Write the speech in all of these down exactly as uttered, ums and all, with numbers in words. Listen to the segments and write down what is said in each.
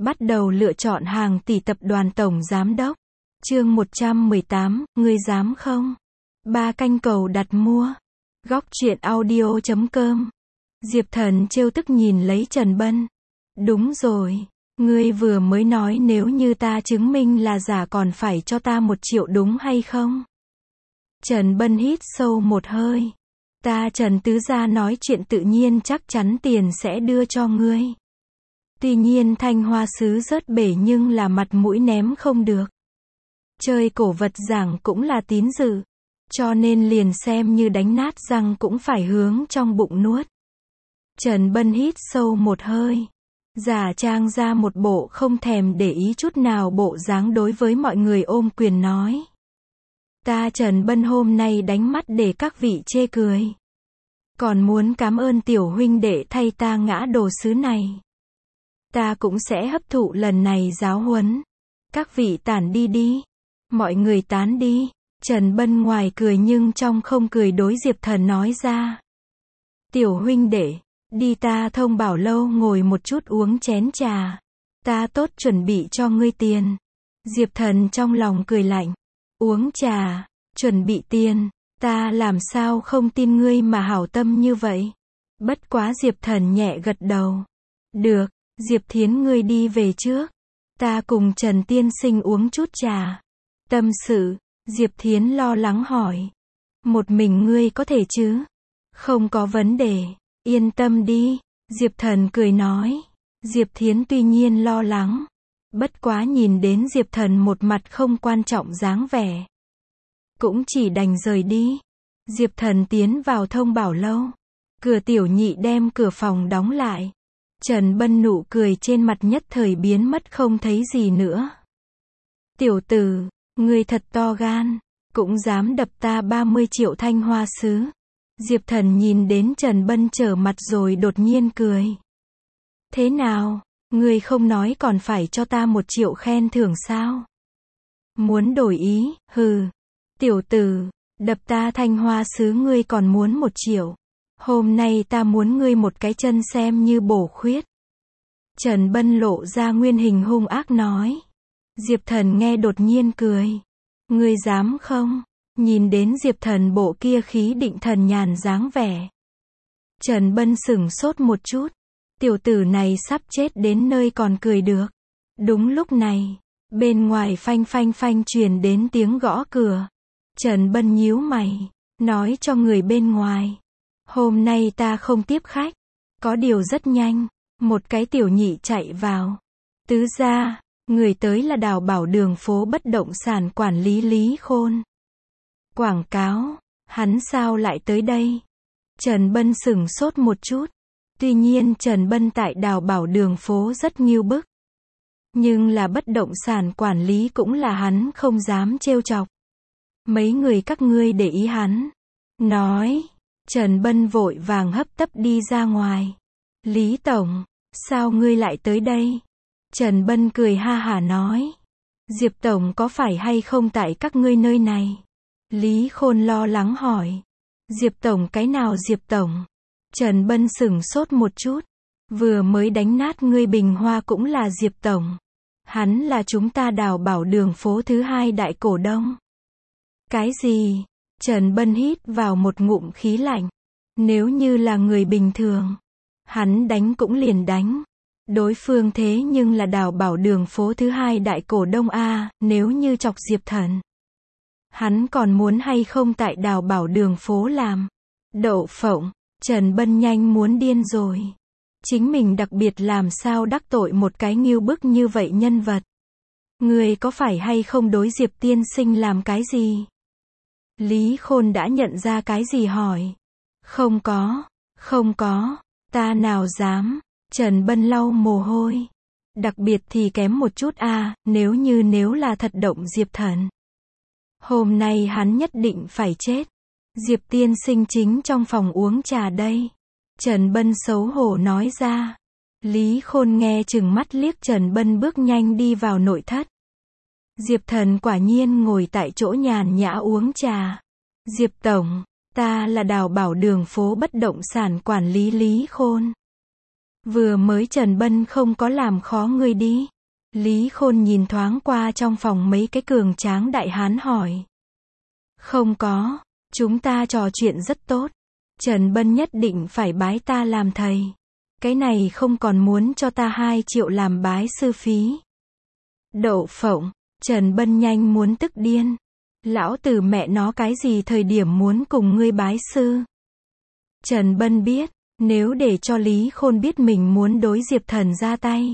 Bắt đầu lựa chọn hàng tỷ tập đoàn tổng giám đốc. Chương một trăm mười tám, ngươi dám không? Ba canh cầu đặt mua. Góc truyện audio chấm com. Diệp Thần trêu tức nhìn lấy Trần Bân. Đúng rồi, ngươi vừa mới nói nếu như ta chứng minh là giả còn phải cho ta một triệu đúng hay không? Trần Bân hít sâu một hơi. Ta Trần Tứ Gia nói chuyện tự nhiên chắc chắn tiền sẽ đưa cho ngươi. Tuy nhiên Thanh Hoa Sứ rớt bể nhưng là mặt mũi ném không được. Chơi cổ vật giảng cũng là tín dự. Cho nên liền xem như đánh nát răng cũng phải hướng trong bụng nuốt. Trần Bân hít sâu một hơi. Giả trang ra một bộ không thèm để ý chút nào bộ dáng đối với mọi người ôm quyền nói. Ta Trần Bân hôm nay đánh mắt để các vị chê cười. Còn muốn cảm ơn tiểu huynh đệ thay ta ngã đồ sứ này. Ta cũng sẽ hấp thụ lần này giáo huấn. Các vị tản đi đi. Mọi người tán đi. Trần Bân ngoài cười nhưng trong không cười đối Diệp Thần nói ra. Tiểu huynh đệ, đi ta Thông Bảo lâu ngồi một chút uống chén trà. Ta tốt chuẩn bị cho ngươi tiền. Diệp Thần trong lòng cười lạnh. Uống trà, chuẩn bị tiền, ta làm sao không tin ngươi mà hảo tâm như vậy. Bất quá Diệp Thần nhẹ gật đầu. Được, Diệp Thiến ngươi đi về trước. Ta cùng Trần Tiên Sinh uống chút trà. Tâm sự, Diệp Thiến lo lắng hỏi. Một mình ngươi có thể chứ? Không có vấn đề, yên tâm đi. Diệp Thần cười nói. Diệp Thiến tuy nhiên lo lắng. Bất quá nhìn đến Diệp Thần một mặt không quan trọng dáng vẻ. Cũng chỉ đành rời đi. Diệp Thần tiến vào Thông Bảo lâu. Cửa tiểu nhị đem cửa phòng đóng lại. Trần Bân nụ cười trên mặt nhất thời biến mất không thấy gì nữa. Tiểu tử, ngươi thật to gan, cũng dám đập ta ba mươi triệu Thanh Hoa Sứ. Diệp Thần nhìn đến Trần Bân trở mặt rồi đột nhiên cười. Thế nào, ngươi không nói còn phải cho ta một triệu khen thưởng sao? Muốn đổi ý, hừ. Tiểu tử, đập ta Thanh Hoa Sứ ngươi còn muốn một triệu. Hôm nay ta muốn ngươi một cái chân xem như bổ khuyết. Trần Bân lộ ra nguyên hình hung ác nói. Diệp Thần nghe đột nhiên cười. Ngươi dám không? Nhìn đến Diệp Thần bộ kia khí định thần nhàn dáng vẻ. Trần Bân sửng sốt một chút. Tiểu tử này sắp chết đến nơi còn cười được. Đúng lúc này, bên ngoài phanh phanh phanh truyền đến tiếng gõ cửa. Trần Bân nhíu mày, nói cho người bên ngoài. Hôm nay ta không tiếp khách. Có điều rất nhanh, một cái tiểu nhị chạy vào. Tứ gia, người tới là Đào Bảo Đường phố bất động sản quản lý Lý Khôn. Quảng cáo, hắn sao lại tới đây? Trần Bân sửng sốt một chút. Tuy nhiên Trần Bân tại Đào Bảo Đường phố rất nghiêu bức. Nhưng là bất động sản quản lý cũng là hắn không dám trêu chọc. Mấy người các ngươi để ý hắn. Nói. Trần Bân vội vàng hấp tấp đi ra ngoài. Lý Tổng, sao ngươi lại tới đây? Trần Bân cười ha hả nói. Diệp Tổng có phải hay không tại các ngươi nơi này? Lý Khôn lo lắng hỏi. Diệp Tổng cái nào Diệp Tổng? Trần Bân sửng sốt một chút. Vừa mới đánh nát ngươi Bình Hoa cũng là Diệp Tổng. Hắn là chúng ta Đào Bảo Đường phố thứ hai đại cổ đông. Cái gì? Trần Bân hít vào một ngụm khí lạnh. Nếu như là người bình thường, hắn đánh cũng liền đánh. Đối phương thế nhưng là Đào Bảo Đường phố thứ hai đại cổ đông a, nếu như chọc Diệp Thần. Hắn còn muốn hay không tại Đào Bảo Đường phố làm? Đậu phộng, Trần Bân nhanh muốn điên rồi. Chính mình đặc biệt làm sao đắc tội một cái nghiêu bức như vậy nhân vật. Người có phải hay không đối Diệp tiên sinh làm cái gì? Lý Khôn đã nhận ra cái gì hỏi. Không có, không có, ta nào dám. Trần Bân lau mồ hôi. Đặc biệt thì kém một chút a, à, nếu như nếu là thật động Diệp Thần. Hôm nay hắn nhất định phải chết. Diệp tiên sinh chính trong phòng uống trà đây. Trần Bân xấu hổ nói ra. Lý Khôn nghe chừng mắt liếc Trần Bân bước nhanh đi vào nội thất. Diệp Thần quả nhiên ngồi tại chỗ nhàn nhã uống trà. Diệp Tổng, ta là Đào Bảo Đường phố bất động sản quản lý Lý Khôn. Vừa mới Trần Bân không có làm khó ngươi đi. Lý Khôn nhìn thoáng qua trong phòng mấy cái cường tráng đại hán hỏi. Không có, chúng ta trò chuyện rất tốt. Trần Bân nhất định phải bái ta làm thầy. Cái này không còn muốn cho ta hai triệu làm bái sư phí. Đậu phộng, Trần Bân nhanh muốn tức điên. Lão tử mẹ nó cái gì thời điểm muốn cùng ngươi bái sư. Trần Bân biết, nếu để cho Lý Khôn biết mình muốn đối Diệp Thần ra tay,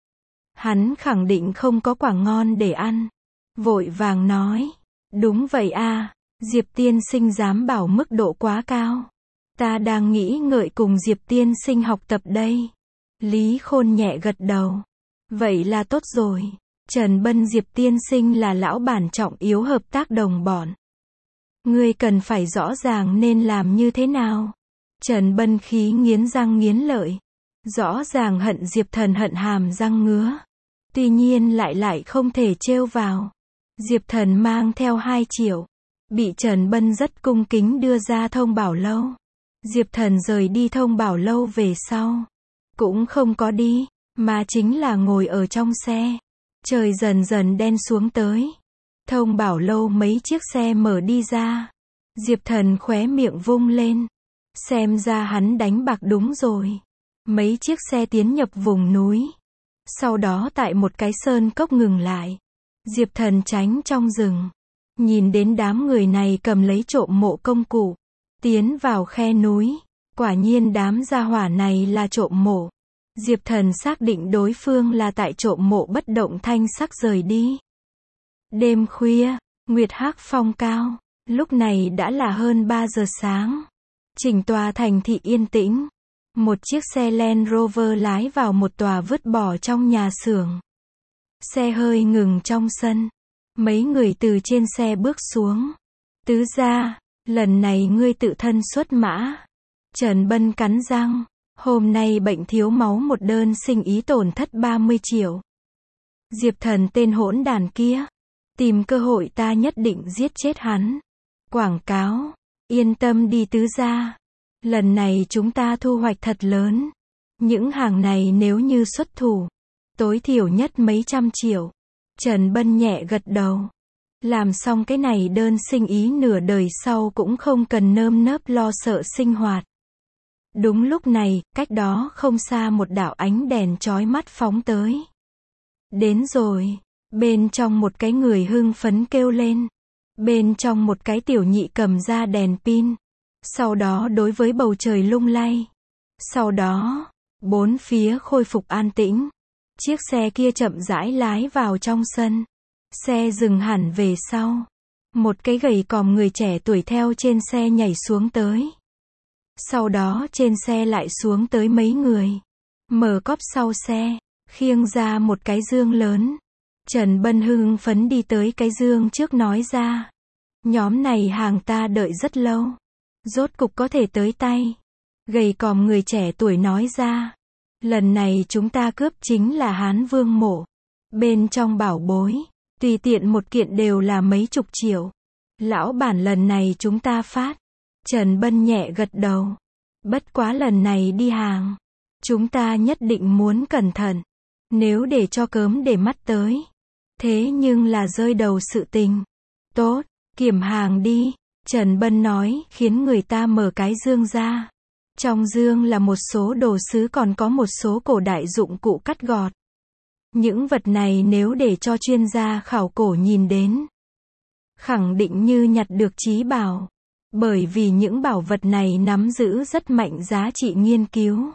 hắn khẳng định không có quả ngon để ăn. Vội vàng nói, đúng vậy a, Diệp tiên sinh dám bảo mức độ quá cao. Ta đang nghĩ ngợi cùng Diệp tiên sinh học tập đây. Lý Khôn nhẹ gật đầu. Vậy là tốt rồi. Trần Bân Diệp tiên sinh là lão bản trọng yếu hợp tác đồng bọn. Ngươi cần phải rõ ràng nên làm như thế nào. Trần Bân khí nghiến răng nghiến lợi. Rõ ràng hận Diệp Thần hận hàm răng ngứa. Tuy nhiên lại lại không thể trêu vào. Diệp Thần mang theo hai triệu. Bị Trần Bân rất cung kính đưa ra thông bảo lâu. Diệp Thần rời đi thông bảo lâu về sau. Cũng không có đi, mà chính là ngồi ở trong xe. Trời dần dần đen xuống tới. Thông bảo lâu mấy chiếc xe mở đi ra. Diệp Thần khóe miệng vung lên. Xem ra hắn đánh bạc đúng rồi. Mấy chiếc xe tiến nhập vùng núi. Sau đó tại một cái sơn cốc ngừng lại. Diệp Thần tránh trong rừng. Nhìn đến đám người này cầm lấy trộm mộ công cụ. Tiến vào khe núi. Quả nhiên đám gia hỏa này là trộm mộ. Diệp Thần xác định đối phương là tại trộm mộ bất động thanh sắc rời đi. Đêm khuya, nguyệt hắc phong cao. Lúc này đã là hơn ba giờ sáng. Chỉnh tòa thành thị yên tĩnh. Một chiếc xe Land Rover lái vào một tòa vứt bỏ trong nhà xưởng. Xe hơi ngừng trong sân. Mấy người từ trên xe bước xuống. Tứ gia, lần này ngươi tự thân xuất mã. Trần Bân cắn răng. Hôm nay bệnh thiếu máu một đơn sinh ý tổn thất ba mươi triệu. Diệp Thần tên hỗn đàn kia. Tìm cơ hội ta nhất định giết chết hắn. Quảng cáo. Yên tâm đi tứ gia. Lần này chúng ta thu hoạch thật lớn. Những hàng này nếu như xuất thủ. Tối thiểu nhất mấy trăm triệu. Trần Bân nhẹ gật đầu. Làm xong cái này đơn sinh ý nửa đời sau cũng không cần nơm nớp lo sợ sinh hoạt. Đúng lúc này, cách đó không xa một đạo ánh đèn chói mắt phóng tới. Đến rồi. Bên trong một cái người hưng phấn kêu lên. Bên trong một cái tiểu nhị cầm ra đèn pin. Sau đó đối với bầu trời lung lay. Sau đó, bốn phía khôi phục an tĩnh. Chiếc xe kia chậm rãi lái vào trong sân. Xe dừng hẳn về sau. Một cái gầy còm người trẻ tuổi theo trên xe nhảy xuống tới. Sau đó trên xe lại xuống tới mấy người. Mở cốp sau xe, khiêng ra một cái dương lớn. Trần Bân hưng phấn đi tới cái dương trước nói ra. Nhóm này hàng ta đợi rất lâu. Rốt cục có thể tới tay. Gầy còm người trẻ tuổi nói ra. Lần này chúng ta cướp chính là Hán Vương mộ. Bên trong bảo bối, tùy tiện một kiện đều là mấy chục triệu. Lão bản lần này chúng ta phát. Trần Bân nhẹ gật đầu. Bất quá lần này đi hàng. Chúng ta nhất định muốn cẩn thận. Nếu để cho cớm để mắt tới. Thế nhưng là rơi đầu sự tình. Tốt, kiểm hàng đi. Trần Bân nói, khiến người ta mở cái dương ra. Trong dương là một số đồ sứ còn có một số cổ đại dụng cụ cắt gọt. Những vật này nếu để cho chuyên gia khảo cổ nhìn đến. Khẳng định như nhặt được trí bảo. Bởi vì những bảo vật này nắm giữ rất mạnh giá trị nghiên cứu.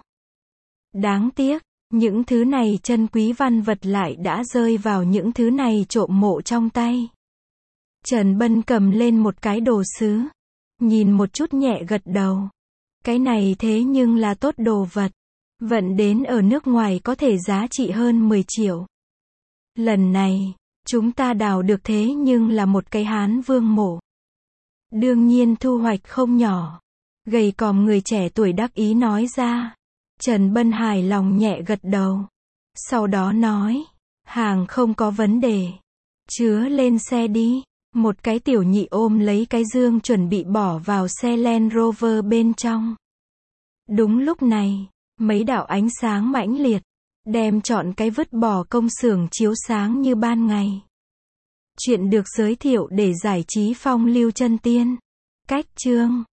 Đáng tiếc, những thứ này chân quý văn vật lại đã rơi vào những thứ này trộm mộ trong tay. Trần Bân cầm lên một cái đồ sứ. Nhìn một chút nhẹ gật đầu. Cái này thế nhưng là tốt đồ vật. Vận đến ở nước ngoài có thể giá trị hơn mười triệu. Lần này, chúng ta đào được thế nhưng là một cái Hán Vương mộ. Đương nhiên thu hoạch không nhỏ. Gầy còm người trẻ tuổi đắc ý nói ra. Trần Bân hài lòng nhẹ gật đầu. Sau đó nói. Hàng không có vấn đề. Chứa lên xe đi. Một cái tiểu nhị ôm lấy cái dương chuẩn bị bỏ vào xe Land Rover bên trong. Đúng lúc này, Mấy đạo ánh sáng mãnh liệt, đem trọn cái vứt bỏ công xưởng chiếu sáng như ban ngày. Chuyện được giới thiệu để giải trí phong lưu chân tiên. Cách chương